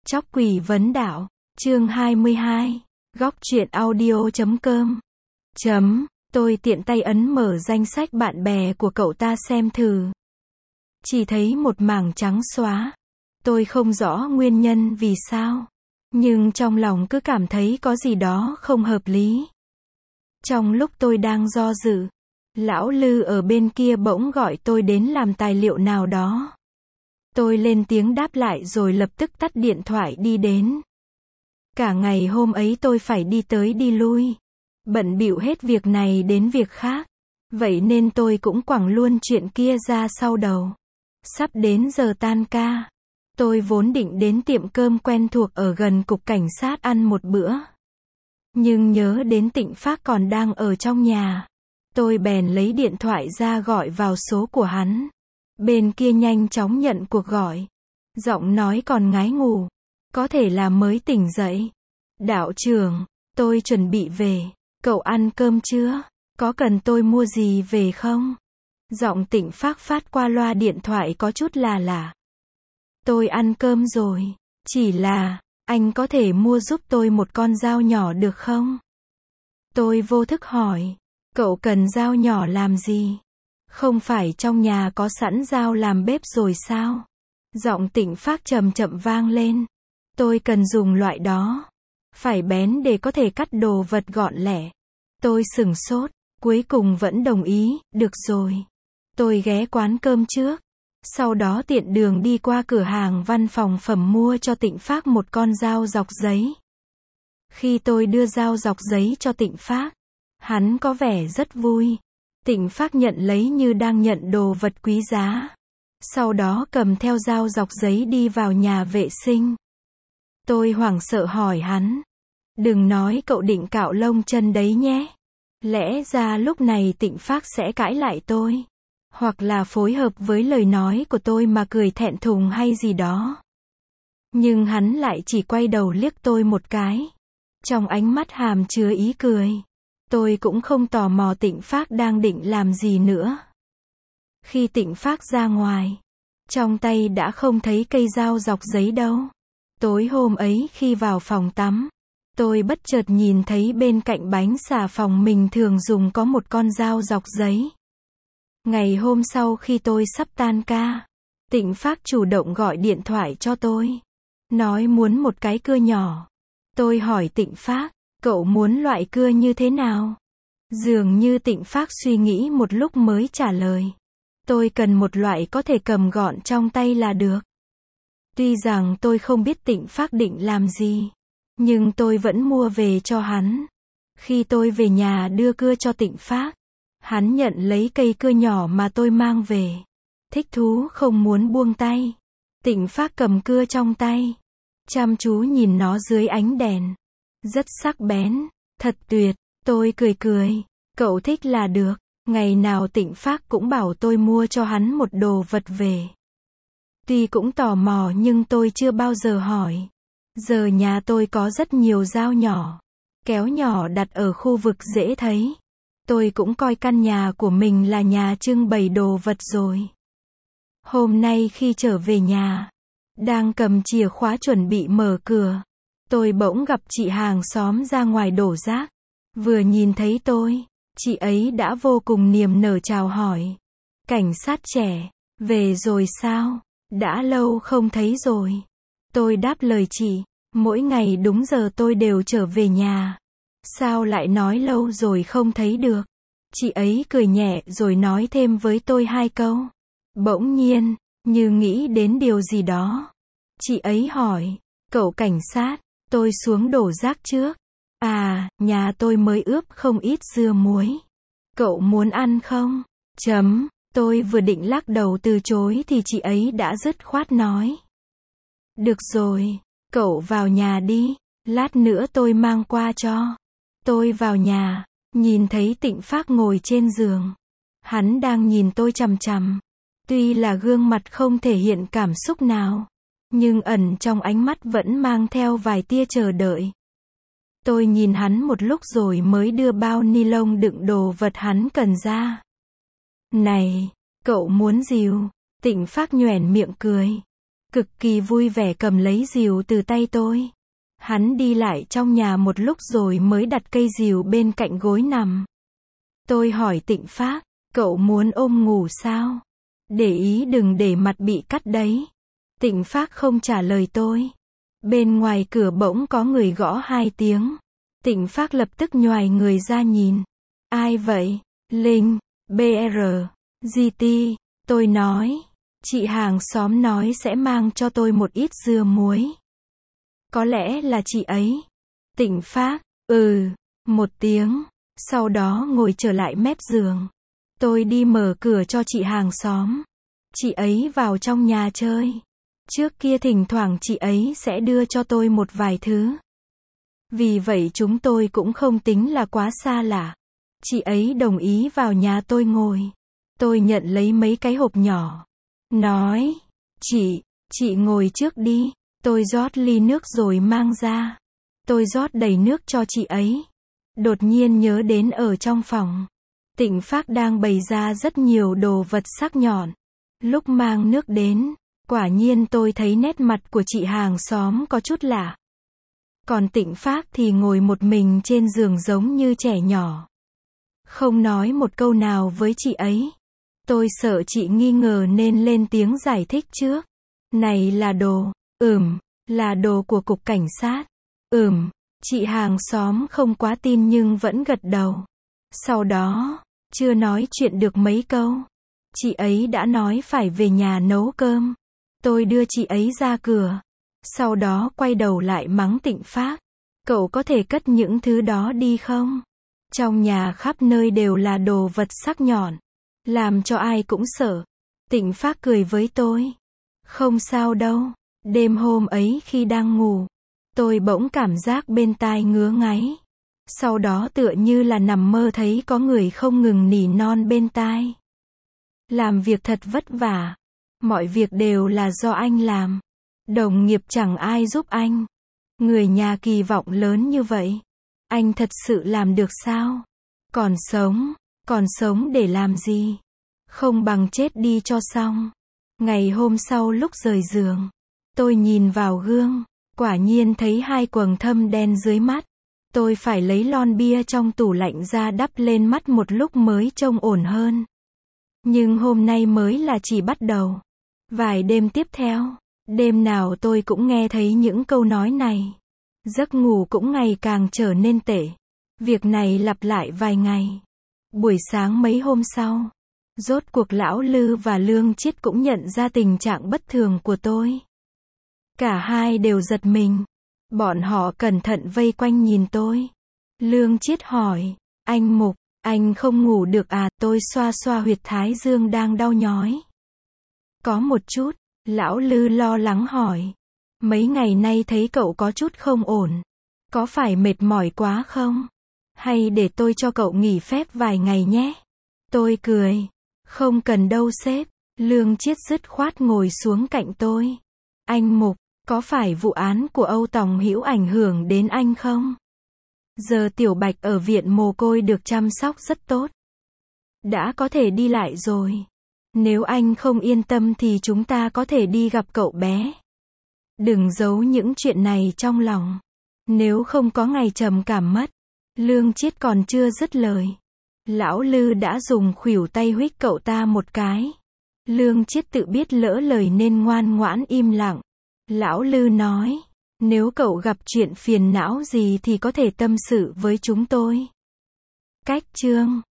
Chóc quỷ vấn đạo, chương 22, góc truyện audio.com. Tôi tiện tay ấn mở danh sách bạn bè của cậu ta xem thử. Chỉ thấy một mảng trắng xóa. Tôi không rõ nguyên nhân vì sao, nhưng trong lòng cứ cảm thấy có gì đó không hợp lý. Trong lúc tôi đang do dự, lão Lư ở bên kia bỗng gọi tôi đến làm tài liệu nào đó. Tôi lên tiếng đáp lại rồi lập tức tắt điện thoại đi đến. Cả ngày hôm ấy tôi phải đi tới đi lui, bận bịu hết việc này đến việc khác. Vậy nên tôi cũng quẳng luôn chuyện kia ra sau đầu. Sắp đến giờ tan ca, tôi vốn định đến tiệm cơm quen thuộc ở gần cục cảnh sát ăn một bữa. Nhưng nhớ đến Tịnh Phác còn đang ở trong nhà, tôi bèn lấy điện thoại ra gọi vào số của hắn. Bên kia nhanh chóng nhận cuộc gọi. Giọng nói còn ngái ngủ. Có thể là mới tỉnh dậy. Đạo trưởng, tôi chuẩn bị về. Cậu ăn cơm chưa? Có cần tôi mua gì về không? Giọng Tịnh Phác phát qua loa điện thoại có chút là lạ. Tôi ăn cơm rồi. Chỉ là, anh có thể mua giúp tôi một con dao nhỏ được không? Tôi vô thức hỏi. Cậu cần dao nhỏ làm gì? Không phải trong nhà có sẵn dao làm bếp rồi sao? Giọng Tịnh Phác chậm chậm vang lên. Tôi cần dùng loại đó. Phải bén để có thể cắt đồ vật gọn lẹ. Tôi sửng sốt, cuối cùng vẫn đồng ý, được rồi. Tôi ghé quán cơm trước. Sau đó tiện đường đi qua cửa hàng văn phòng phẩm mua cho Tịnh Phác một con dao dọc giấy. Khi tôi đưa dao dọc giấy cho Tịnh Phác, hắn có vẻ rất vui. Tịnh Phác nhận lấy như đang nhận đồ vật quý giá. Sau đó cầm theo dao dọc giấy đi vào nhà vệ sinh. Tôi hoảng sợ hỏi hắn. Đừng nói cậu định cạo lông chân đấy nhé. Lẽ ra lúc này Tịnh Phác sẽ cãi lại tôi. Hoặc là phối hợp với lời nói của tôi mà cười thẹn thùng hay gì đó. Nhưng hắn lại chỉ quay đầu liếc tôi một cái. Trong ánh mắt hàm chứa ý cười. Tôi cũng không tò mò Tịnh Phác đang định làm gì nữa. Khi Tịnh Phác ra ngoài, trong tay đã không thấy cây dao dọc giấy đâu. Tối hôm ấy khi vào phòng tắm, tôi bất chợt nhìn thấy bên cạnh bánh xà phòng mình thường dùng có một con dao dọc giấy. Ngày hôm sau khi tôi sắp tan ca, Tịnh Phác chủ động gọi điện thoại cho tôi. Nói muốn một cái cưa nhỏ. Tôi hỏi Tịnh Phác, cậu muốn loại cưa như thế nào? Dường như Tịnh Phác suy nghĩ một lúc mới trả lời. Tôi cần một loại có thể cầm gọn trong tay là được. Tuy rằng tôi không biết Tịnh Phác định làm gì, nhưng tôi vẫn mua về cho hắn. Khi tôi về nhà đưa cưa cho Tịnh Phác, hắn nhận lấy cây cưa nhỏ mà tôi mang về. Thích thú không muốn buông tay. Tịnh Phác cầm cưa trong tay, chăm chú nhìn nó dưới ánh đèn. Rất sắc bén, thật tuyệt. Tôi cười cười. Cậu thích là được. Ngày nào Tịnh Phác cũng bảo tôi mua cho hắn một đồ vật về. Tuy cũng tò mò nhưng tôi chưa bao giờ hỏi. Giờ nhà tôi có rất nhiều dao nhỏ, kéo nhỏ đặt ở khu vực dễ thấy. Tôi cũng coi căn nhà của mình là nhà trưng bày đồ vật rồi. Hôm nay khi trở về nhà, đang cầm chìa khóa chuẩn bị mở cửa, tôi bỗng gặp chị hàng xóm ra ngoài đổ rác. Vừa nhìn thấy tôi, chị ấy đã vô cùng niềm nở chào hỏi. Cảnh sát trẻ, về rồi sao? Đã lâu không thấy rồi. Tôi đáp lời chị, mỗi ngày đúng giờ tôi đều trở về nhà. Sao lại nói lâu rồi không thấy được? Chị ấy cười nhẹ rồi nói thêm với tôi hai câu. Bỗng nhiên, như nghĩ đến điều gì đó. Chị ấy hỏi, cậu cảnh sát, tôi xuống đổ rác trước. À, nhà tôi mới ướp không ít dưa muối. Cậu muốn ăn không? Tôi vừa định lắc đầu từ chối thì chị ấy đã dứt khoát nói. Được rồi, cậu vào nhà đi, lát nữa tôi mang qua cho. Tôi vào nhà, nhìn thấy Tịnh Phác ngồi trên giường. Hắn đang nhìn tôi chằm chằm. Tuy là gương mặt không thể hiện cảm xúc nào, nhưng ẩn trong ánh mắt vẫn mang theo vài tia chờ đợi. Tôi nhìn hắn một lúc rồi mới đưa bao ni lông đựng đồ vật hắn cần ra. Này, cậu muốn dìu? Tịnh Phác nhoẻn miệng cười. cực kỳ vui vẻ cầm lấy rìu từ tay tôi. Hắn đi lại trong nhà một lúc rồi mới đặt cây rìu bên cạnh gối nằm. Tôi hỏi Tịnh Phác, cậu muốn ôm ngủ sao? Để ý đừng để mặt bị cắt đấy. Tịnh Phác không trả lời tôi. Bên ngoài cửa bỗng có người gõ 2 tiếng. Tịnh Phác lập tức nhoài người ra nhìn. Ai vậy? Linh, BR, GT. Tôi nói. Chị hàng xóm nói sẽ mang cho tôi một ít dưa muối. Có lẽ là chị ấy. Tịnh Phác, một tiếng. Sau đó ngồi trở lại mép giường. Tôi đi mở cửa cho chị hàng xóm. Chị ấy vào trong nhà chơi. Trước kia thỉnh thoảng chị ấy sẽ đưa cho tôi một vài thứ. Vì vậy chúng tôi cũng không tính là quá xa lạ. Chị ấy đồng ý vào nhà tôi ngồi. Tôi nhận lấy mấy cái hộp nhỏ. Nói, chị ngồi trước đi. Tôi rót ly nước rồi mang ra. Tôi rót đầy nước cho chị ấy. Đột nhiên nhớ đến ở trong phòng. Tịnh Phác đang bày ra rất nhiều đồ vật sắc nhọn. Lúc mang nước đến, quả nhiên tôi thấy nét mặt của chị hàng xóm có chút lạ. Còn Tịnh Phác thì ngồi một mình trên giường giống như trẻ nhỏ. Không nói một câu nào với chị ấy. Tôi sợ chị nghi ngờ nên lên tiếng giải thích trước. Này là đồ, là đồ của cục cảnh sát. Chị hàng xóm không quá tin nhưng vẫn gật đầu. Sau đó, chưa nói chuyện được mấy câu. Chị ấy đã nói phải về nhà nấu cơm. Tôi đưa chị ấy ra cửa. Sau đó quay đầu lại mắng Tịnh Phác. Cậu có thể cất những thứ đó đi không? Trong nhà khắp nơi đều là đồ vật sắc nhọn. Làm cho ai cũng sợ. Tịnh Phác cười với tôi. Không sao đâu. Đêm hôm ấy khi đang ngủ, tôi bỗng cảm giác bên tai ngứa ngáy. Sau đó tựa như là nằm mơ thấy có người không ngừng nỉ non bên tai. Làm việc thật vất vả. Mọi việc đều là do anh làm. Đồng nghiệp chẳng ai giúp anh. Người nhà kỳ vọng lớn như vậy. Anh thật sự làm được sao? Còn sống để làm gì? Không bằng chết đi cho xong. Ngày hôm sau lúc rời giường, tôi nhìn vào gương, quả nhiên thấy 2 quầng thâm đen dưới mắt. Tôi phải lấy lon bia trong tủ lạnh ra đắp lên mắt một lúc mới trông ổn hơn. Nhưng hôm nay mới là chỉ bắt đầu. Vài đêm tiếp theo, đêm nào tôi cũng nghe thấy những câu nói này. Giấc ngủ cũng ngày càng trở nên tệ. Việc này lặp lại vài ngày. Buổi sáng mấy hôm sau, rốt cuộc Lão Lư và Lương Chiết cũng nhận ra tình trạng bất thường của tôi. Cả hai đều giật mình. Bọn họ cẩn thận vây quanh nhìn tôi. Lương Chiết hỏi, anh Mục, anh không ngủ được à? Tôi xoa xoa huyệt thái dương đang đau nhói. Có một chút. Lão Lư lo lắng hỏi. Mấy ngày nay thấy cậu có chút không ổn. Có phải mệt mỏi quá không? Hay để tôi cho cậu nghỉ phép vài ngày nhé? Tôi cười. Không cần đâu sếp. Lương Chiết dứt khoát ngồi xuống cạnh tôi. Anh Mục, có phải vụ án của Âu Tòng Hữu ảnh hưởng đến anh không? Giờ Tiểu Bạch ở viện mồ côi được chăm sóc rất tốt. Đã có thể đi lại rồi. Nếu anh không yên tâm thì chúng ta có thể đi gặp cậu bé. Đừng giấu những chuyện này trong lòng. Nếu không có ngày trầm cảm mất. Lương Chiết còn chưa dứt lời. Lão Lư đã dùng khuỷu tay huých cậu ta một cái. Lương Chiết tự biết lỡ lời nên ngoan ngoãn im lặng. Lão Lư nói, nếu cậu gặp chuyện phiền não gì thì có thể tâm sự với chúng tôi. Cách chương